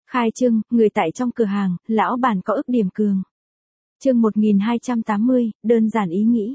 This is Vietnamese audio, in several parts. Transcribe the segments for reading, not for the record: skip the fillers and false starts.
Khai trương, người tại trong cửa hàng, lão bản có ức điểm cường. Chương 1280, đơn giản ý nghĩ.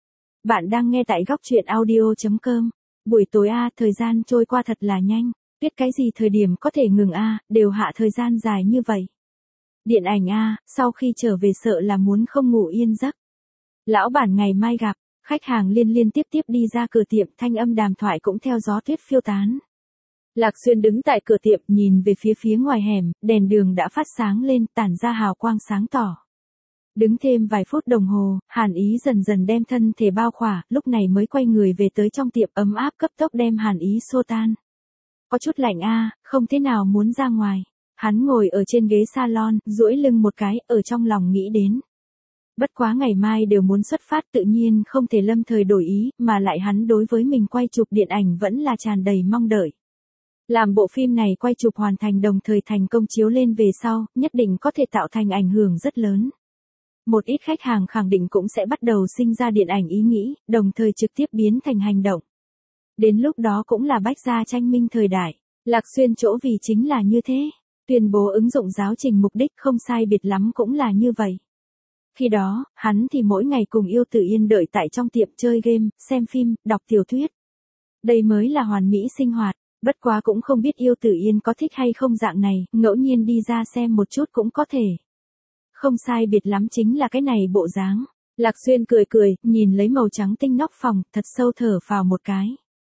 Bạn đang nghe tại góc truyện audio.com. Buổi tối thời gian trôi qua thật là nhanh, biết cái gì thời điểm có thể ngừng đều hạ thời gian dài như vậy. Điện ảnh sau khi trở về sợ là muốn không ngủ yên giấc. Lão bản ngày mai gặp, khách hàng liên tiếp đi ra cửa tiệm, thanh âm đàm thoại cũng theo gió tuyết phiêu tán. Lạc Xuyên đứng tại cửa tiệm nhìn về phía ngoài hẻm, đèn đường đã phát sáng lên, tản ra hào quang sáng tỏ. Đứng thêm vài phút đồng hồ, hàn ý dần dần đem thân thể bao khỏa, lúc này mới quay người về tới trong tiệm, ấm áp cấp tốc đem hàn ý xô tan. Có chút lạnh không thế nào muốn ra ngoài. Hắn ngồi ở trên ghế salon, duỗi lưng một cái, ở trong lòng nghĩ đến. Bất quá ngày mai đều muốn xuất phát, tự nhiên không thể lâm thời đổi ý, mà lại hắn đối với mình quay chụp điện ảnh vẫn là tràn đầy mong đợi. Làm bộ phim này quay chụp hoàn thành đồng thời thành công chiếu lên về sau, nhất định có thể tạo thành ảnh hưởng rất lớn. Một ít khách hàng khẳng định cũng sẽ bắt đầu sinh ra điện ảnh ý nghĩ, đồng thời trực tiếp biến thành hành động. Đến lúc đó cũng là bách gia tranh minh thời đại. Lạc Xuyên chỗ vì chính là như thế. Tuyên bố ứng dụng giáo trình mục đích không sai biệt lắm cũng là như vậy. Khi đó, hắn thì mỗi ngày cùng Yêu Tử Yên đợi tại trong tiệm chơi game, xem phim, đọc tiểu thuyết. Đây mới là hoàn mỹ sinh hoạt. Bất quá cũng không biết Yêu Tử Yên có thích hay không dạng này, ngẫu nhiên đi ra xem một chút cũng có thể. Không sai biệt lắm chính là cái này bộ dáng. Lạc Xuyên cười, nhìn lấy màu trắng tinh nóc phòng, thật sâu thở phào một cái.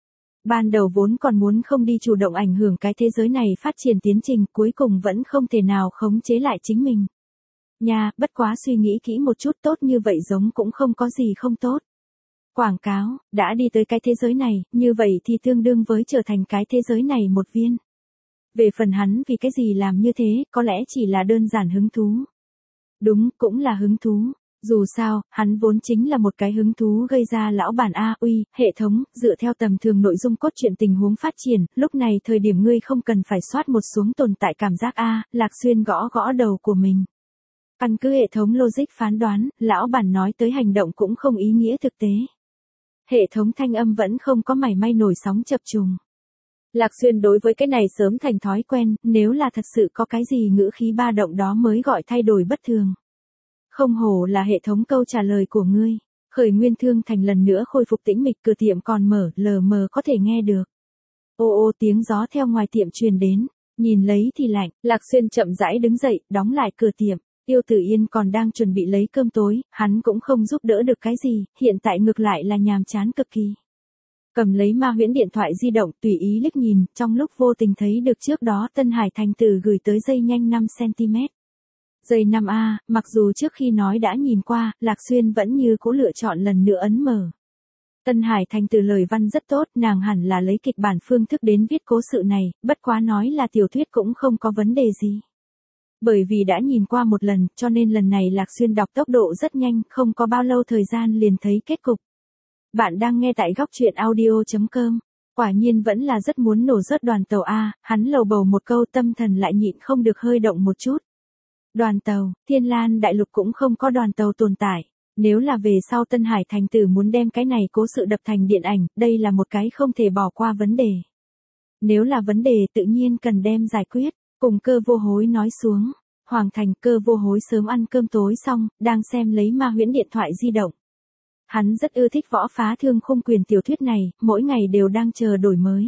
Ban đầu vốn còn muốn không đi chủ động ảnh hưởng cái thế giới này phát triển tiến trình, cuối cùng vẫn không thể nào khống chế lại chính mình. Bất quá suy nghĩ kỹ một chút, tốt như vậy giống cũng không có gì không tốt. Quảng cáo, đã đi tới cái thế giới này, như vậy thì tương đương với trở thành cái thế giới này một viên. Về phần hắn vì cái gì làm như thế, có lẽ chỉ là đơn giản hứng thú. Đúng, cũng là hứng thú. Dù sao, hắn vốn chính là một cái hứng thú gây ra lão bản hệ thống, dựa theo tầm thường nội dung cốt truyện tình huống phát triển, lúc này thời điểm ngươi không cần phải soát một xuống tồn tại cảm giác Lạc Xuyên gõ đầu của mình. Căn cứ hệ thống logic phán đoán, lão bản nói tới hành động cũng không ý nghĩa thực tế. Hệ thống thanh âm vẫn không có mảy may nổi sóng chập trùng. Lạc Xuyên đối với cái này sớm thành thói quen, nếu là thật sự có cái gì ngữ khí ba động đó mới gọi thay đổi bất thường. Không hổ là hệ thống câu trả lời của ngươi. Khởi Nguyên Thương Thành lần nữa khôi phục tĩnh mịch, cửa tiệm còn mở, lờ mờ có thể nghe được. Ô tiếng gió theo ngoài tiệm truyền đến, nhìn lấy thì lạnh, Lạc Xuyên chậm rãi đứng dậy, đóng lại cửa tiệm. Yêu Tử Yên còn đang chuẩn bị lấy cơm tối, hắn cũng không giúp đỡ được cái gì, hiện tại ngược lại là nhàm chán cực kỳ. Cầm lấy Ma Huyễn điện thoại di động, tùy ý liếc nhìn, trong lúc vô tình thấy được trước đó Tân Hải Thành Tử gửi tới dây nhanh 5cm. Dây 5A, mặc dù trước khi nói đã nhìn qua, Lạc Xuyên vẫn như cũ lựa chọn lần nữa ấn mở. Tân Hải Thành Tử lời văn rất tốt, nàng hẳn là lấy kịch bản phương thức đến viết cố sự này, bất quá nói là tiểu thuyết cũng không có vấn đề gì. Bởi vì đã nhìn qua một lần, cho nên lần này Lạc Xuyên đọc tốc độ rất nhanh, không có bao lâu thời gian liền thấy kết cục. Bạn đang nghe tại góc truyện audio.com. Quả nhiên vẫn là rất muốn nổ rớt đoàn tàu hắn lầu bầu một câu, tâm thần lại nhịn không được hơi động một chút. Đoàn tàu, Thiên Lan đại lục cũng không có đoàn tàu tồn tại. Nếu là về sau Tân Hải Thành Tử muốn đem cái này cố sự đập thành điện ảnh, đây là một cái không thể bỏ qua vấn đề. Nếu là vấn đề tự nhiên cần đem giải quyết, cùng Cơ Vô Hối nói xuống. Hoàng thành, Cơ Vô Hối sớm ăn cơm tối xong, đang xem lấy Ma Huyễn điện thoại di động. Hắn rất ưa thích Võ Phá Thương Khung Quyền tiểu thuyết này, mỗi ngày đều đang chờ đổi mới.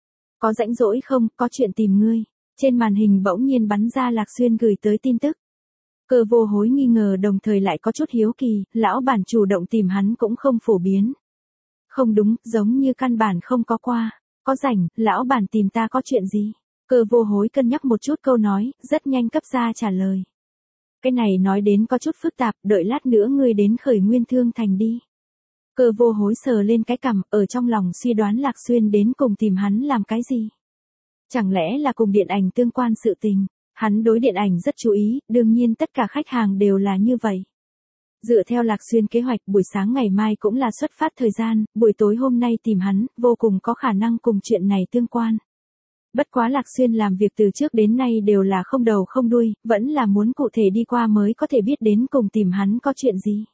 Có rảnh rỗi không, có chuyện tìm ngươi. Trên màn hình bỗng nhiên bắn ra Lạc Xuyên gửi tới tin tức. Cơ Vô Hối nghi ngờ đồng thời lại có chút hiếu kỳ, lão bản chủ động tìm hắn cũng không phổ biến. Không đúng, giống như căn bản không có qua. Có rảnh, lão bản tìm ta có chuyện gì? Cơ Vô Hối cân nhắc một chút câu nói, rất nhanh cấp ra trả lời. Cái này nói đến có chút phức tạp, đợi lát nữa ngươi đến Khởi Nguyên Thương Thành đi. Cơ Vô Hối sờ lên cái cằm, ở trong lòng suy đoán Lạc Xuyên đến cùng tìm hắn làm cái gì. Chẳng lẽ là cùng điện ảnh tương quan sự tình. Hắn đối điện ảnh rất chú ý, đương nhiên tất cả khách hàng đều là như vậy. Dựa theo Lạc Xuyên kế hoạch, buổi sáng ngày mai cũng là xuất phát thời gian, buổi tối hôm nay tìm hắn, vô cùng có khả năng cùng chuyện này tương quan. Bất quá Lạc Xuyên làm việc từ trước đến nay đều là không đầu không đuôi, vẫn là muốn cụ thể đi qua mới có thể biết đến cùng tìm hắn có chuyện gì.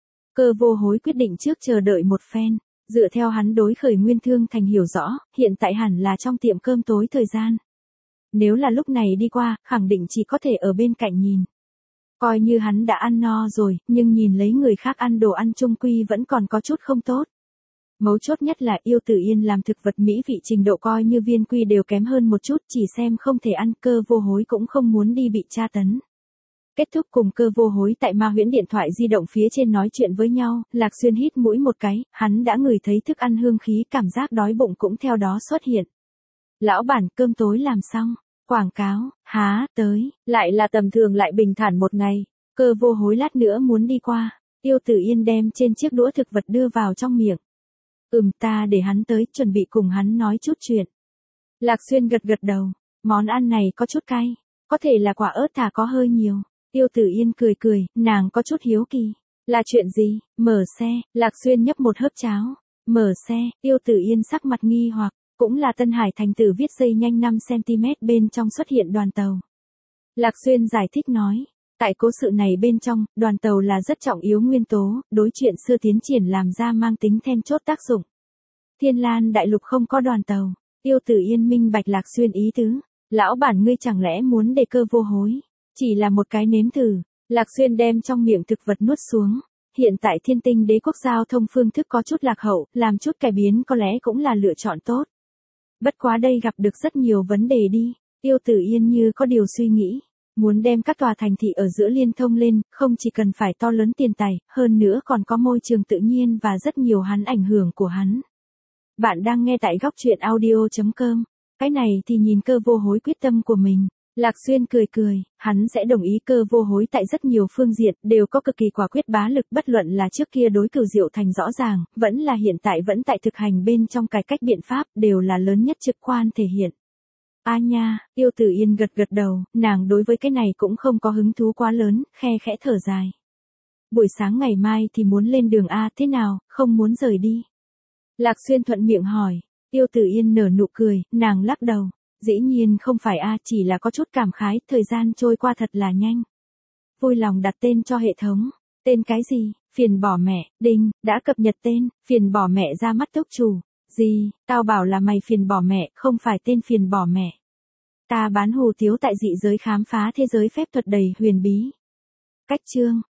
Cơ Vô Hối quyết định trước chờ đợi một phen, dựa theo hắn đối Khởi Nguyên Thương Thành hiểu rõ, hiện tại hẳn là trong tiệm cơm tối thời gian. Nếu là lúc này đi qua, khẳng định chỉ có thể ở bên cạnh nhìn. Coi như hắn đã ăn no rồi, nhưng nhìn lấy người khác ăn đồ ăn chung quy vẫn còn có chút không tốt. Mấu chốt nhất là Yêu Tử Yên làm thực vật mỹ vị trình độ coi như Viên Quy đều kém hơn một chút, chỉ xem không thể ăn, Cơ Vô Hối cũng không muốn đi bị tra tấn. Kết thúc cùng Cơ Vô Hối tại Ma Huyễn điện thoại di động phía trên nói chuyện với nhau, Lạc Xuyên hít mũi một cái, hắn đã ngửi thấy thức ăn hương khí, cảm giác đói bụng cũng theo đó xuất hiện. Lão bản, cơm tối làm xong. Quảng cáo, há, tới, lại là tầm thường lại bình thản một ngày. Cơ Vô Hối lát nữa muốn đi qua. Yêu Tử Yên đem trên chiếc đũa thực vật đưa vào trong miệng. Ta để hắn tới, chuẩn bị cùng hắn nói chút chuyện. Lạc Xuyên gật gật đầu. Món ăn này có chút cay. Có thể là quả ớt thả có hơi nhiều. Yêu Tử Yên cười cười, nàng có chút hiếu kỳ. Là chuyện gì? Mở xe. Lạc Xuyên nhấp một hớp cháo. Mở xe. Yêu Tử Yên sắc mặt nghi hoặc. Cũng là Tân Hải Thành Tử viết dây nhanh 5cm bên trong xuất hiện đoàn tàu. Lạc Xuyên giải thích nói. Tại cố sự này bên trong, đoàn tàu là rất trọng yếu nguyên tố, đối chuyện xưa tiến triển làm ra mang tính then chốt tác dụng. Thiên Lan đại lục không có đoàn tàu. Yêu Tử Yên minh bạch Lạc Xuyên ý tứ. Lão bản ngươi chẳng lẽ muốn để Cơ Vô Hối? Chỉ là một cái nếm thử. Lạc Xuyên đem trong miệng thực vật nuốt xuống. Hiện tại Thiên Tinh Đế quốc giao thông phương thức có chút lạc hậu, làm chút cải biến có lẽ cũng là lựa chọn tốt. Bất quá đây gặp được rất nhiều vấn đề đi. Yêu Tử Yên như có điều suy nghĩ. Muốn đem các tòa thành thị ở giữa liên thông lên, không chỉ cần phải to lớn tiền tài, hơn nữa còn có môi trường tự nhiên và rất nhiều hắn ảnh hưởng của hắn. Bạn đang nghe tại góc truyện audio.com. Cái này thì nhìn Cơ Vô Hối quyết tâm của mình. Lạc Xuyên cười cười, hắn sẽ đồng ý Cơ Vô Hối tại rất nhiều phương diện, đều có cực kỳ quả quyết bá lực, bất luận là trước kia đối Cửu Diệu Thành rõ ràng, vẫn là hiện tại vẫn tại thực hành bên trong cải cách biện pháp, đều là lớn nhất trực quan thể hiện. A nha, Yêu Tử Yên gật gật đầu, nàng đối với cái này cũng không có hứng thú quá lớn, khe khẽ thở dài. Buổi sáng ngày mai thì muốn lên đường A, thế nào, không muốn rời đi. Lạc Xuyên thuận miệng hỏi. Yêu Tử Yên nở nụ cười, nàng lắc đầu. Dĩ nhiên không phải A, chỉ là có chút cảm khái, thời gian trôi qua thật là nhanh. Vui lòng đặt tên cho hệ thống. Tên cái gì? Phiền bỏ mẹ. Đinh, đã cập nhật tên. Phiền bỏ mẹ ra mắt tốc chủ. Gì? Tao bảo là mày phiền bỏ mẹ, không phải tên phiền bỏ mẹ. Ta bán hủ tiếu tại dị giới khám phá thế giới phép thuật đầy huyền bí. Cách chương.